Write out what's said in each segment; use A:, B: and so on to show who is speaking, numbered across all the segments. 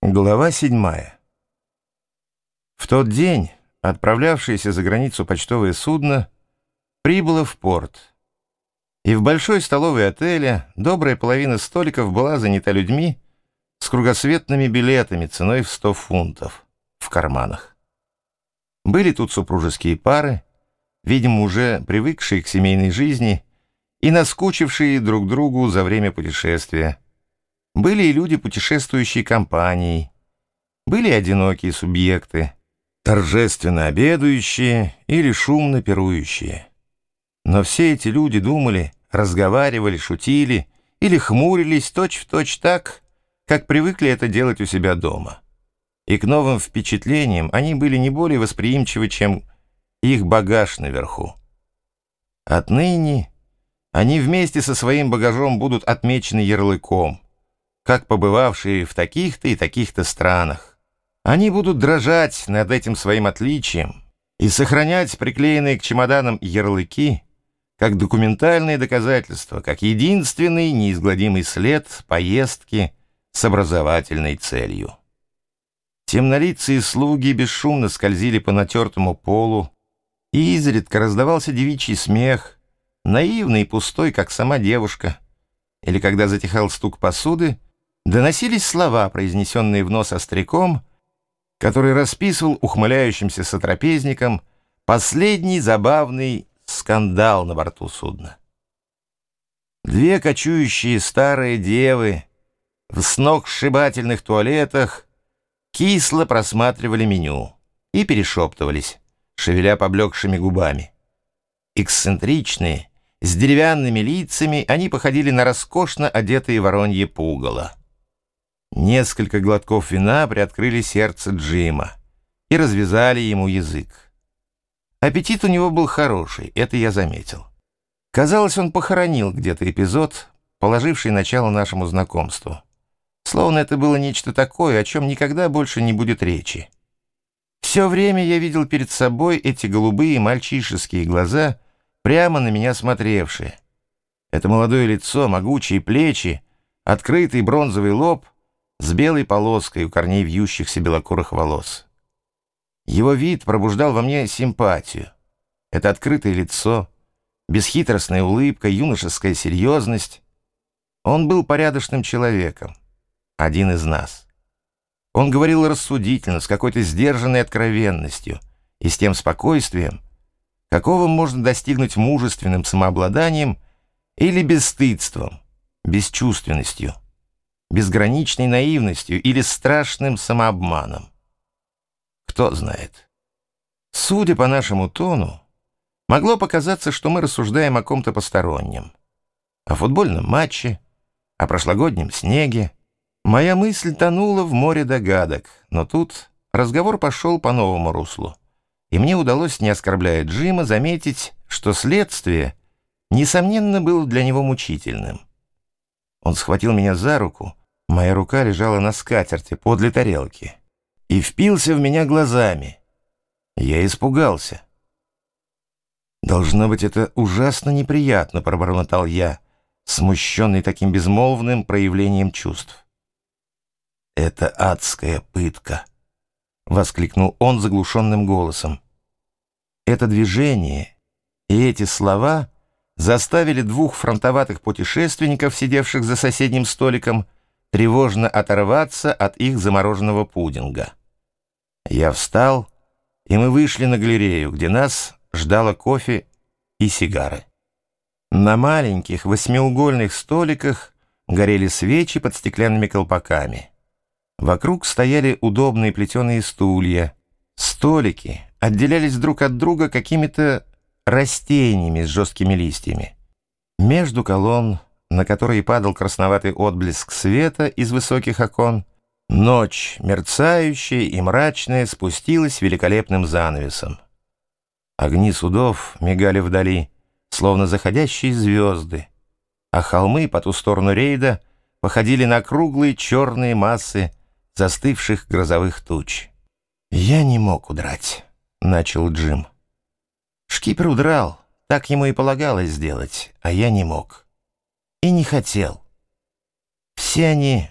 A: Глава 7. В тот день отправлявшееся за границу почтовое судно прибыло в порт, и в большой столовой отеля добрая половина столиков была занята людьми с кругосветными билетами ценой в 100 фунтов в карманах. Были тут супружеские пары, видимо, уже привыкшие к семейной жизни и наскучившие друг другу за время путешествия. Были и люди, путешествующие компанией, были одинокие субъекты, торжественно обедающие или шумно пирующие. Но все эти люди думали, разговаривали, шутили или хмурились точь-в-точь так, как привыкли это делать у себя дома. И к новым впечатлениям они были не более восприимчивы, чем их багаж наверху. Отныне они вместе со своим багажом будут отмечены ярлыком, как побывавшие в таких-то и таких-то странах. Они будут дрожать над этим своим отличием и сохранять приклеенные к чемоданам ярлыки как документальные доказательства, как единственный неизгладимый след поездки с образовательной целью. Темнолицые слуги бесшумно скользили по натертому полу, и изредка раздавался девичий смех, наивный и пустой, как сама девушка, или когда затихал стук посуды, доносились слова, произнесенные в нос остряком, который расписывал ухмыляющимся сотрапезникам последний забавный скандал на борту судна. Две кочующие старые девы в сногсшибательных туалетах кисло просматривали меню и перешептывались, шевеля поблекшими губами. Эксцентричные, с деревянными лицами, они походили на роскошно одетые воронье пугало. Несколько глотков вина приоткрыли сердце Джима и развязали ему язык. Аппетит у него был хороший, это я заметил. Казалось, он похоронил где-то эпизод, положивший начало нашему знакомству. Словно это было нечто такое, о чем никогда больше не будет речи. Все время я видел перед собой эти голубые мальчишеские глаза, прямо на меня смотревшие. Это молодое лицо, могучие плечи, открытый бронзовый лоб с белой полоской у корней вьющихся белокурых волос. Его вид пробуждал во мне симпатию. Это открытое лицо, бесхитростная улыбка, юношеская серьезность. Он был порядочным человеком, один из нас. Он говорил рассудительно, с какой-то сдержанной откровенностью и с тем спокойствием, какого можно достигнуть мужественным самообладанием или бесстыдством, бесчувственностью, безграничной наивностью или страшным самообманом. Кто знает. Судя по нашему тону, могло показаться, что мы рассуждаем о ком-то постороннем, о футбольном матче, о прошлогоднем снеге. Моя мысль тонула в море догадок, но тут разговор пошел по новому руслу, и мне удалось, не оскорбляя Джима, заметить, что следствие, несомненно, было для него мучительным. Он схватил меня за руку, моя рука лежала на скатерти подле тарелки, и впился в меня глазами. Я испугался. «Должно быть, это ужасно неприятно», — пробормотал я, смущенный таким безмолвным проявлением чувств. «Это адская пытка», — воскликнул он заглушенным голосом. Это движение и эти слова заставили двух фронтоватых путешественников, сидевших за соседним столиком, тревожно оторваться от их замороженного пудинга. Я встал, и мы вышли на галерею, где нас ждало кофе и сигары. На маленьких восьмиугольных столиках горели свечи под стеклянными колпаками. Вокруг стояли удобные плетеные стулья. Столики отделялись друг от друга какими-то растениями с жесткими листьями. Между колонн, на которые падал красноватый отблеск света из высоких окон, ночь, мерцающая и мрачная, спустилась великолепным занавесом. Огни судов мигали вдали, словно заходящие звезды, а холмы по ту сторону рейда походили на круглые черные массы застывших грозовых туч. «Я не мог удрать», — начал Джим. Шкипер удрал, так ему и полагалось сделать, а я не мог. И не хотел. Все они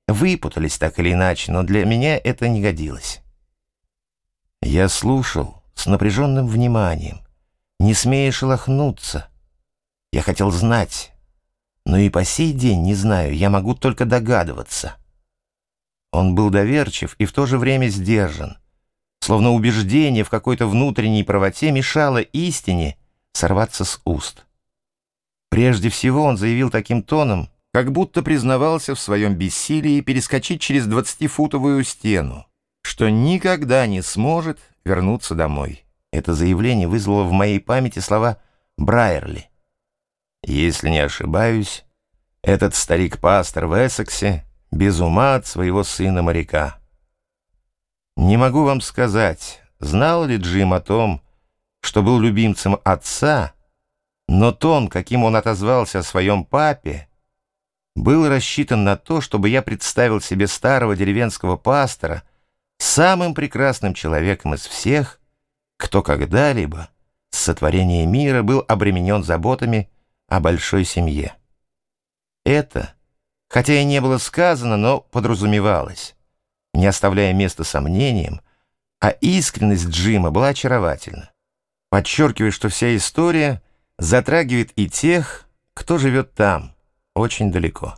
A: выпутались так или иначе, но для меня это не годилось. Я слушал с напряженным вниманием, не смея шелохнуться. Я хотел знать, но и по сей день не знаю, я могу только догадываться. Он был доверчив и в то же время сдержан, словно убеждение в какой-то внутренней правоте мешало истине сорваться с уст. Прежде всего он заявил таким тоном, как будто признавался в своем бессилии перескочить через 20-футовую стену, что никогда не сможет вернуться домой. Это заявление вызвало в моей памяти слова Брайерли. Если не ошибаюсь, этот старик-пастор в Эссексе без ума от своего сына-моряка. Не могу вам сказать, знал ли Джим о том, что был любимцем отца, но тон, каким он отозвался о своем папе, был рассчитан на то, чтобы я представил себе старого деревенского пастора самым прекрасным человеком из всех, кто когда-либо с сотворения мира был обременен заботами о большой семье. Это, хотя и не было сказано, но подразумевалось, не оставляя места сомнениям, а искренность Джима была очаровательна, подчеркивая, что вся история затрагивает и тех, кто живет там, очень далеко.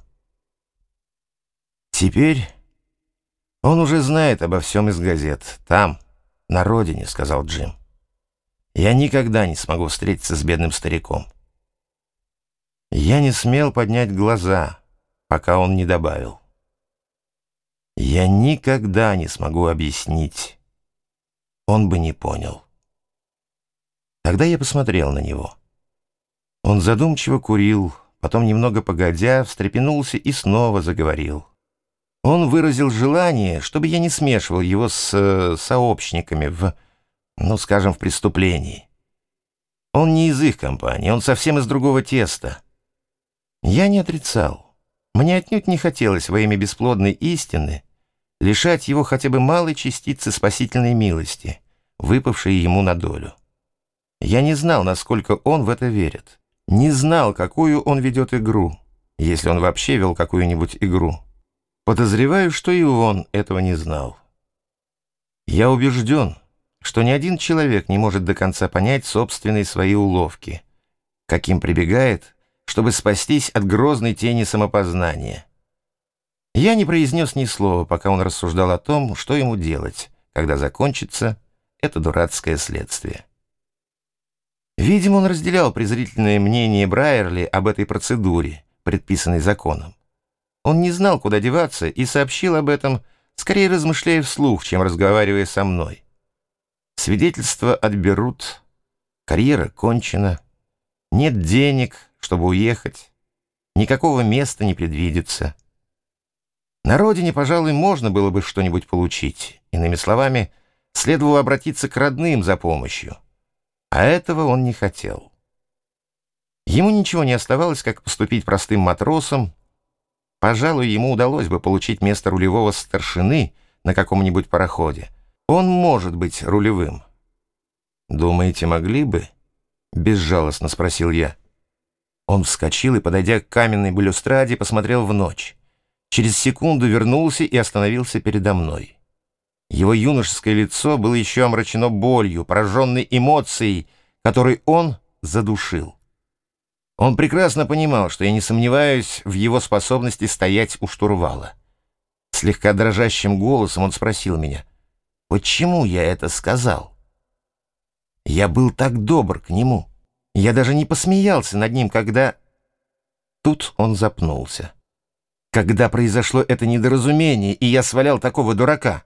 A: Теперь он уже знает обо всем из газет. Там, на родине, сказал Джим. Я никогда не смогу встретиться с бедным стариком. Я не смел поднять глаза, пока он не добавил. Я никогда не смогу объяснить. Он бы не понял. Тогда я посмотрел на него. Он задумчиво курил, потом, немного погодя, встрепенулся и снова заговорил. Он выразил желание, чтобы я не смешивал его с сообщниками скажем, в преступлении. Он не из их компании, он совсем из другого теста. Я не отрицал. Мне отнюдь не хотелось во имя бесплодной истины лишать его хотя бы малой частицы спасительной милости, выпавшей ему на долю. Я не знал, насколько он в это верит. Не знал, какую он ведет игру, если он вообще вел какую-нибудь игру. Подозреваю, что и он этого не знал. Я убежден, что ни один человек не может до конца понять собственные свои уловки, каким прибегает, чтобы спастись от грозной тени самопознания. Я не произнес ни слова, пока он рассуждал о том, что ему делать, когда закончится это дурацкое следствие. Видимо, он разделял презрительное мнение Брайерли об этой процедуре, предписанной законом. Он не знал, куда деваться, и сообщил об этом, скорее размышляя вслух, чем разговаривая со мной. Свидетельства отберут, карьера кончена, нет денег, чтобы уехать, никакого места не предвидится. На родине, пожалуй, можно было бы что-нибудь получить. Иными словами, следовало обратиться к родным за помощью. А этого он не хотел. Ему ничего не оставалось, как поступить простым матросом. Пожалуй, ему удалось бы получить место рулевого старшины на каком-нибудь пароходе. Он может быть рулевым. «Думаете, могли бы?» — безжалостно спросил я. Он вскочил и, подойдя к каменной балюстраде, посмотрел в ночь. Через секунду вернулся и остановился передо мной. Его юношеское лицо было еще омрачено болью, пораженной эмоцией, которой он задушил. Он прекрасно понимал, что я не сомневаюсь в его способности стоять у штурвала. Слегка дрожащим голосом он спросил меня, почему я это сказал? Я был так добр к нему. Я даже не посмеялся над ним, когда... Тут он запнулся. Когда произошло это недоразумение, и я свалял такого дурака.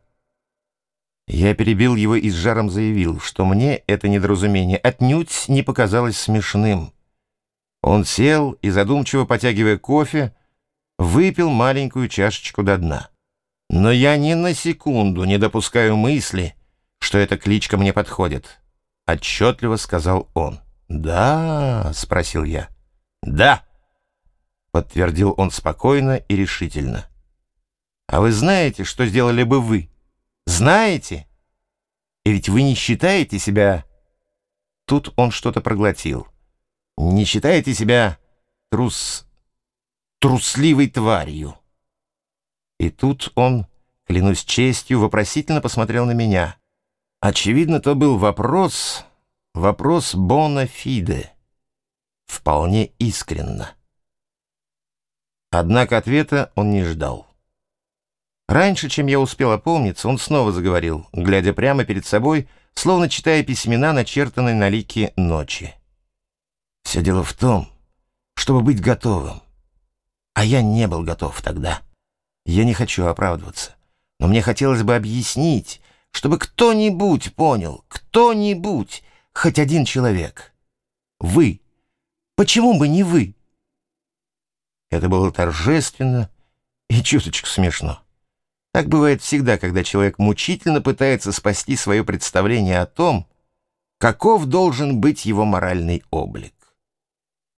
A: Я перебил его и с жаром заявил, что мне это недоразумение отнюдь не показалось смешным. Он сел и, задумчиво потягивая кофе, выпил маленькую чашечку до дна. «Но я ни на секунду не допускаю мысли, что эта кличка мне подходит», — отчетливо сказал он. «Да?» — спросил я. «Да», — подтвердил он спокойно и решительно. «А вы знаете, что сделали бы вы? Знаете? И ведь вы не считаете себя...» Тут он что-то проглотил. «Не считаете себя трусливой тварью?» И тут он, клянусь честью, вопросительно посмотрел на меня. Очевидно, то был вопрос бона фиде, вполне искренно. Однако ответа он не ждал. Раньше, чем я успел опомниться, он снова заговорил, глядя прямо перед собой, словно читая письмена, начертанные на лике ночи. Все дело в том, чтобы быть готовым. А я не был готов тогда. Я не хочу оправдываться, но мне хотелось бы объяснить, чтобы кто-нибудь понял, кто-нибудь, хоть один человек. Вы. Почему бы не вы? Это было торжественно и чуточку смешно. Так бывает всегда, когда человек мучительно пытается спасти свое представление о том, каков должен быть его моральный облик.